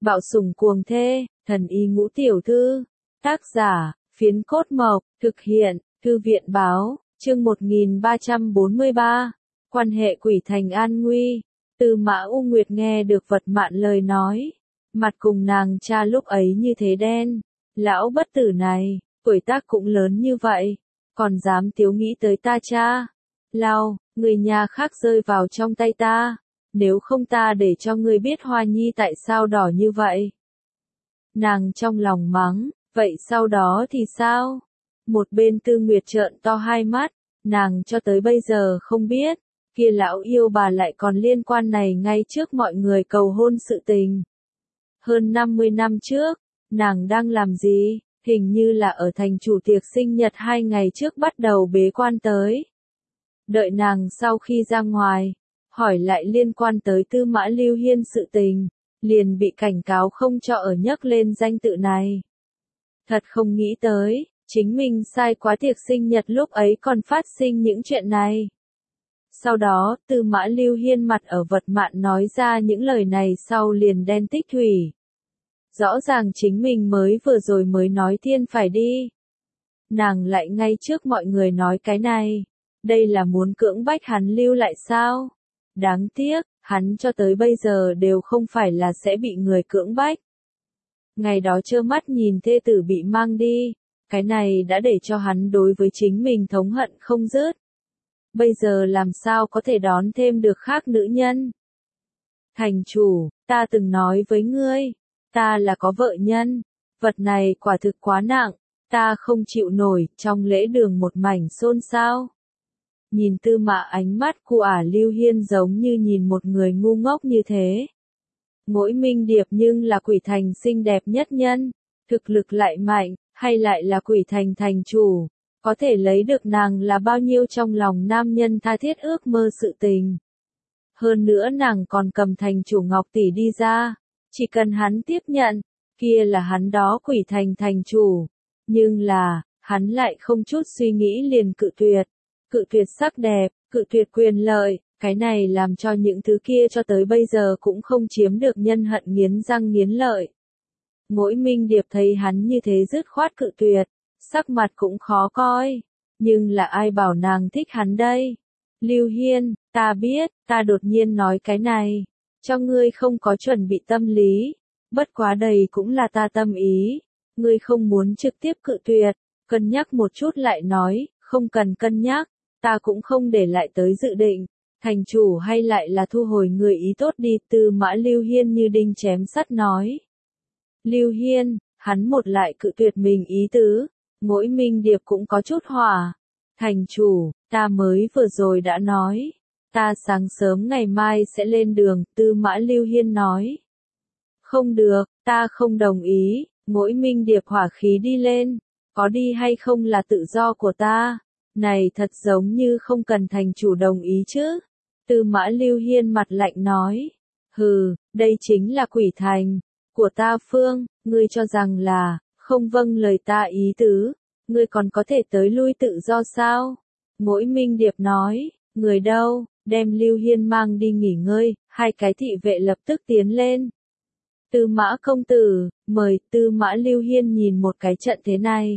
Bạo sủng cuồng thê, thần y ngũ tiểu thư. Tác giả, Phiến Cốt Mộc, thực hiện, Thư viện báo, chương 1343. Quan hệ quỷ thành an nguy. Tư Mã U Nguyệt nghe được Vật Mạn lời nói. Mặt cùng nàng cha lúc ấy như thế đen. Lão bất tử này, tuổi tác cũng lớn như vậy. Còn dám tiếu nghĩ tới ta cha. Lao, người nhà khác rơi vào trong tay ta. Nếu không ta để cho ngươi biết Hoa Nhi tại sao đỏ như vậy. Nàng trong lòng mắng, vậy sau đó thì sao? Một bên Tư Nguyệt trợn to hai mắt, nàng cho tới bây giờ không biết, kia lão yêu bà lại còn liên quan này ngay trước mọi người cầu hôn sự tình. Hơn 50 năm trước, nàng đang làm gì? Hình như là ở thành chủ tiệc sinh nhật 2 ngày trước bắt đầu bế quan tới. Đợi nàng sau khi ra ngoài, hỏi lại liên quan tới Tư Mã Lưu Hiên sự tình, liền bị cảnh cáo không cho ở nhắc lên danh tự này. Thật không nghĩ tới, chính mình sai quá tiệc sinh nhật lúc ấy còn phát sinh những chuyện này. Sau đó, Tư Mã Lưu Hiên mặt ở Vật Mạn nói ra những lời này sau liền đen tích thủy. Rõ ràng chính mình vừa rồi mới nói thiên phải đi. Nàng lại ngay trước mọi người nói cái này. Đây là muốn cưỡng bách hắn lưu lại sao? Đáng tiếc, hắn cho tới bây giờ đều không phải là sẽ bị người cưỡng bách. Ngày đó trơ mắt nhìn thê tử bị mang đi, cái này đã để cho hắn đối với chính mình thống hận không dứt. Bây giờ làm sao có thể đón thêm được khác nữ nhân? Thành chủ, ta từng nói với ngươi, ta là có vợ nhân, vật này quả thực quá nặng, ta không chịu nổi, trong lễ đường một mảnh xôn xao. Nhìn Tư Mã ánh mắt của Lưu Hiên giống như nhìn một người ngu ngốc như thế. Mỗi Minh Điệp nhưng là quỷ thành xinh đẹp nhất nhân, thực lực lại mạnh, hay lại là quỷ thành thành chủ, có thể lấy được nàng là bao nhiêu trong lòng nam nhân tha thiết ước mơ sự tình. Hơn nữa nàng còn cầm thành chủ Ngọc Tỷ đi ra, chỉ cần hắn tiếp nhận, kia là hắn đó quỷ thành thành chủ. Nhưng là, hắn lại không chút suy nghĩ liền cự tuyệt sắc đẹp, cự tuyệt quyền lợi, cái này làm cho những thứ kia cho tới bây giờ cũng không chiếm được nhân hận nghiến răng nghiến lợi. Mỗi Minh Điệp thấy hắn như thế dứt khoát cự tuyệt, sắc mặt cũng khó coi, nhưng là ai bảo nàng thích hắn đây? Lưu Hiên, ta biết, ta đột nhiên nói cái này, cho ngươi không có chuẩn bị tâm lý, bất quá đầy cũng là ta tâm ý, ngươi không muốn trực tiếp cự tuyệt, cân nhắc một chút lại nói, không cần cân nhắc. Ta cũng không để lại tới dự định, thành chủ hay lại là thu hồi người ý tốt đi. Tư Mã Lưu Hiên như đinh chém sắt nói. Lưu Hiên, hắn một lại cự tuyệt mình ý tứ, mỗi Minh Điệp cũng có chút hỏa. Thành chủ, ta mới vừa rồi đã nói, ta sáng sớm ngày mai sẽ lên đường. Tư Mã Lưu Hiên nói. Không được, ta không đồng ý, mỗi Minh Điệp hỏa khí đi lên, có đi hay không là tự do của ta. Này thật giống như không cần thành chủ đồng ý chứ. Tư Mã Lưu Hiên mặt lạnh nói. Hừ, đây chính là quỷ thành của ta phương, ngươi cho rằng là, không vâng lời ta ý tứ, ngươi còn có thể tới lui tự do sao? Mỗi Minh Điệp nói, người đâu, đem Lưu Hiên mang đi nghỉ ngơi, hai cái thị vệ lập tức tiến lên. Tư Mã công tử, mời. Tư Mã Lưu Hiên nhìn một cái trận thế này.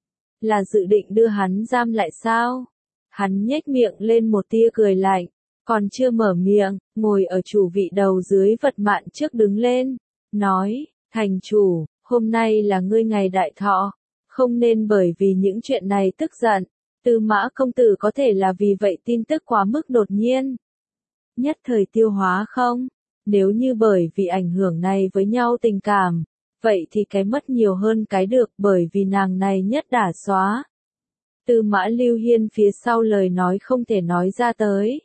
Là dự định đưa hắn giam lại sao? Hắn nhếch miệng lên một tia cười lạnh, còn chưa mở miệng, ngồi ở chủ vị đầu dưới Vật Mạn trước đứng lên, nói, thành chủ, hôm nay là ngươi ngày đại thọ, không nên bởi vì những chuyện này tức giận. Tư Mã công tử có thể là vì vậy tin tức quá mức đột nhiên, nhất thời tiêu hóa không? Nếu như bởi vì ảnh hưởng này với nhau tình cảm, vậy thì cái mất nhiều hơn cái được, bởi vì nàng này nhất đả xóa. Tư Mã Lưu Hiên phía sau lời nói không thể nói ra tới.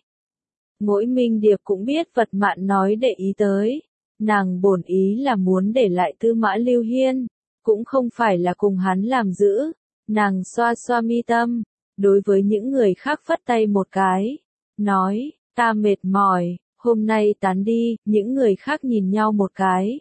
Mỗi Minh Điệp cũng biết Vật Mạn nói để ý tới. Nàng bổn ý là muốn để lại Tư Mã Lưu Hiên, cũng không phải là cùng hắn làm giữ. Nàng xoa xoa mi tâm, đối với những người khác phất tay một cái, nói, ta mệt mỏi, hôm nay tán đi. Những người khác nhìn nhau một cái.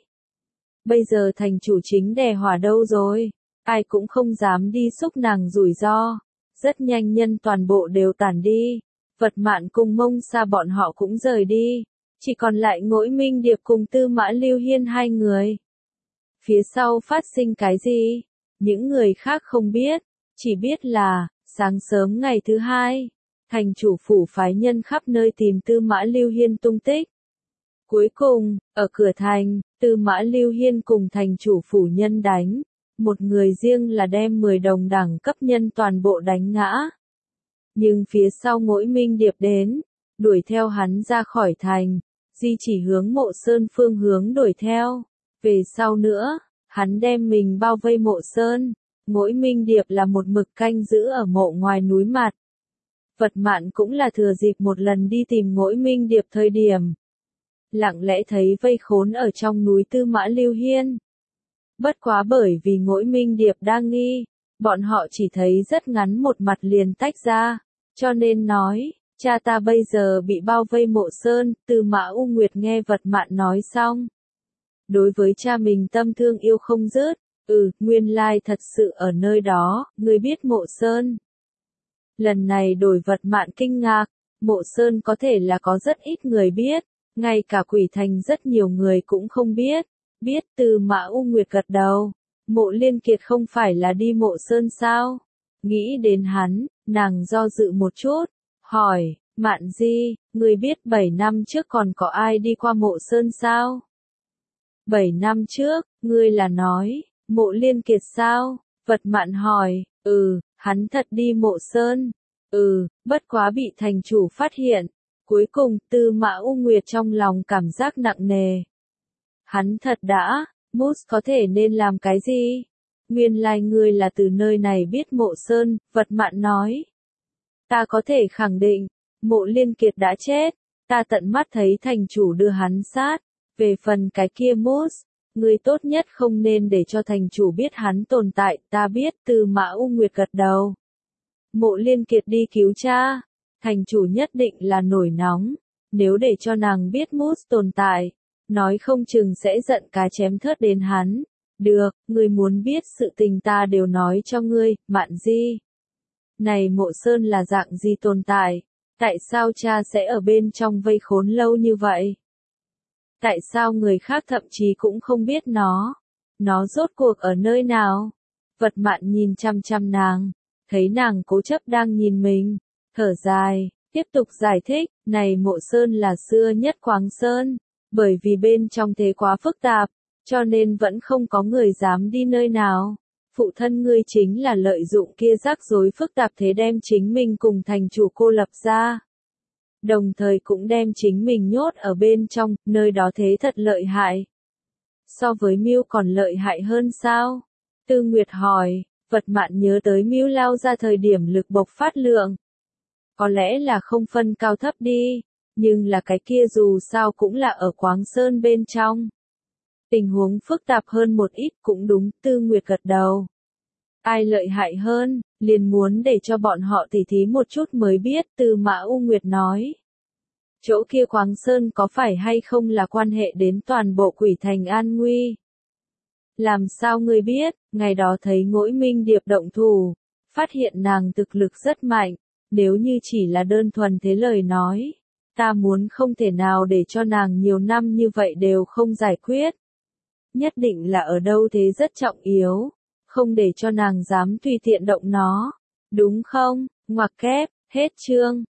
Bây giờ thành chủ chính đè hỏa đâu rồi, ai cũng không dám đi xúc nàng rủi ro. Rất nhanh nhân toàn bộ đều tản đi, Vật Mạn cùng Mông Sa bọn họ cũng rời đi, chỉ còn lại Ngỗi Minh Điệp cùng Tư Mã Lưu Hiên hai người. Phía sau phát sinh cái gì? Những người khác không biết, chỉ biết là, sáng sớm ngày thứ hai, thành chủ phủ phái nhân khắp nơi tìm Tư Mã Lưu Hiên tung tích. Cuối cùng, ở cửa thành, Tư Mã Lưu Hiên cùng thành chủ phủ nhân đánh. Một người riêng là đem 10 đồng đẳng cấp nhân toàn bộ đánh ngã. Nhưng phía sau Ngỗi Minh Điệp đến, đuổi theo hắn ra khỏi thành, di chỉ hướng Mộ Sơn phương hướng đuổi theo. Về sau nữa, hắn đem mình bao vây Mộ Sơn, Ngỗi Minh Điệp là một mực canh giữ ở mộ ngoài núi mặt. Vật Mạn cũng là thừa dịp một lần đi tìm Ngỗi Minh Điệp thời điểm. Lặng lẽ thấy vây khốn ở trong núi Tư Mã Lưu Hiên. Bất quá bởi vì Ngỗi Minh Điệp đang nghi, bọn họ chỉ thấy rất ngắn một mặt liền tách ra, cho nên nói, cha ta bây giờ bị bao vây Mộ Sơn. Tư Mã U Nguyệt nghe Vật Mạn nói xong. Đối với cha mình tâm thương yêu không dứt, nguyên lai thật sự ở nơi đó, ngươi biết Mộ Sơn. Lần này đổi Vật Mạn kinh ngạc, Mộ Sơn có thể là có rất ít người biết, ngay cả Quỷ Thành rất nhiều người cũng không biết. Biết. Tư Mã U Nguyệt gật đầu. Mộ Liên Kiệt không phải là đi Mộ Sơn sao? Nghĩ đến hắn, nàng do dự một chút, hỏi, Mạn Di, ngươi biết 7 năm trước còn có ai đi qua Mộ Sơn sao? 7 năm trước, ngươi là nói, Mộ Liên Kiệt sao? Vật Mạn hỏi, hắn thật đi Mộ Sơn. Bất quá bị thành chủ phát hiện. Cuối cùng, Tư Mã U Nguyệt trong lòng cảm giác nặng nề. Hắn thật đã, Moose có thể nên làm cái gì? Nguyên lai ngươi là từ nơi này biết Mộ Sơn, Vật Mạn nói. Ta có thể khẳng định, Mộ Liên Kiệt đã chết, ta tận mắt thấy thành chủ đưa hắn sát. Về phần cái kia Moose, ngươi tốt nhất không nên để cho thành chủ biết hắn tồn tại, ta biết. Tư Mã U Nguyệt gật đầu. Mộ Liên Kiệt đi cứu cha, thành chủ nhất định là nổi nóng, nếu để cho nàng biết Moose tồn tại, nói không chừng sẽ giận cá chém thớt đến hắn. Được, ngươi muốn biết sự tình ta đều nói cho ngươi. Mạn Di. Này Mộ Sơn là dạng gì tồn tại? Tại sao cha sẽ ở bên trong vây khốn lâu như vậy? Tại sao người khác thậm chí cũng không biết nó? Nó rốt cuộc ở nơi nào? Vật Mạn nhìn chăm chăm nàng, thấy nàng cố chấp đang nhìn mình, thở dài, tiếp tục giải thích, này Mộ Sơn là xưa nhất Quáng Sơn, bởi vì bên trong thế quá phức tạp, cho nên vẫn không có người dám đi nơi nào. Phụ thân ngươi chính là lợi dụng kia rắc rối phức tạp thế đem chính mình cùng thành chủ cô lập ra. Đồng thời cũng đem chính mình nhốt ở bên trong, nơi đó thế thật lợi hại. So với Mưu còn lợi hại hơn sao? Tư Nguyệt hỏi. Vật Mạn nhớ tới Mưu lao ra thời điểm lực bộc phát lượng. Có lẽ là không phân cao thấp đi, nhưng là cái kia dù sao cũng là ở Quáng Sơn bên trong. Tình huống phức tạp hơn một ít cũng đúng. Tư Nguyệt gật đầu. Ai lợi hại hơn, liền muốn để cho bọn họ tỉ thí một chút mới biết. Tư Mã U Nguyệt nói. Chỗ kia Quáng Sơn có phải hay không là quan hệ đến toàn bộ Quỷ Thành an nguy? Làm sao ngươi biết? Ngày đó thấy Ngỗi Minh Điệp động thủ, phát hiện nàng thực lực rất mạnh, nếu như chỉ là đơn thuần thế lời nói, ta muốn không thể nào để cho nàng nhiều năm như vậy đều không giải quyết. Nhất định là ở đâu thế rất trọng yếu, không để cho nàng dám tùy tiện động nó, đúng không? Ngoặc kép, hết chương.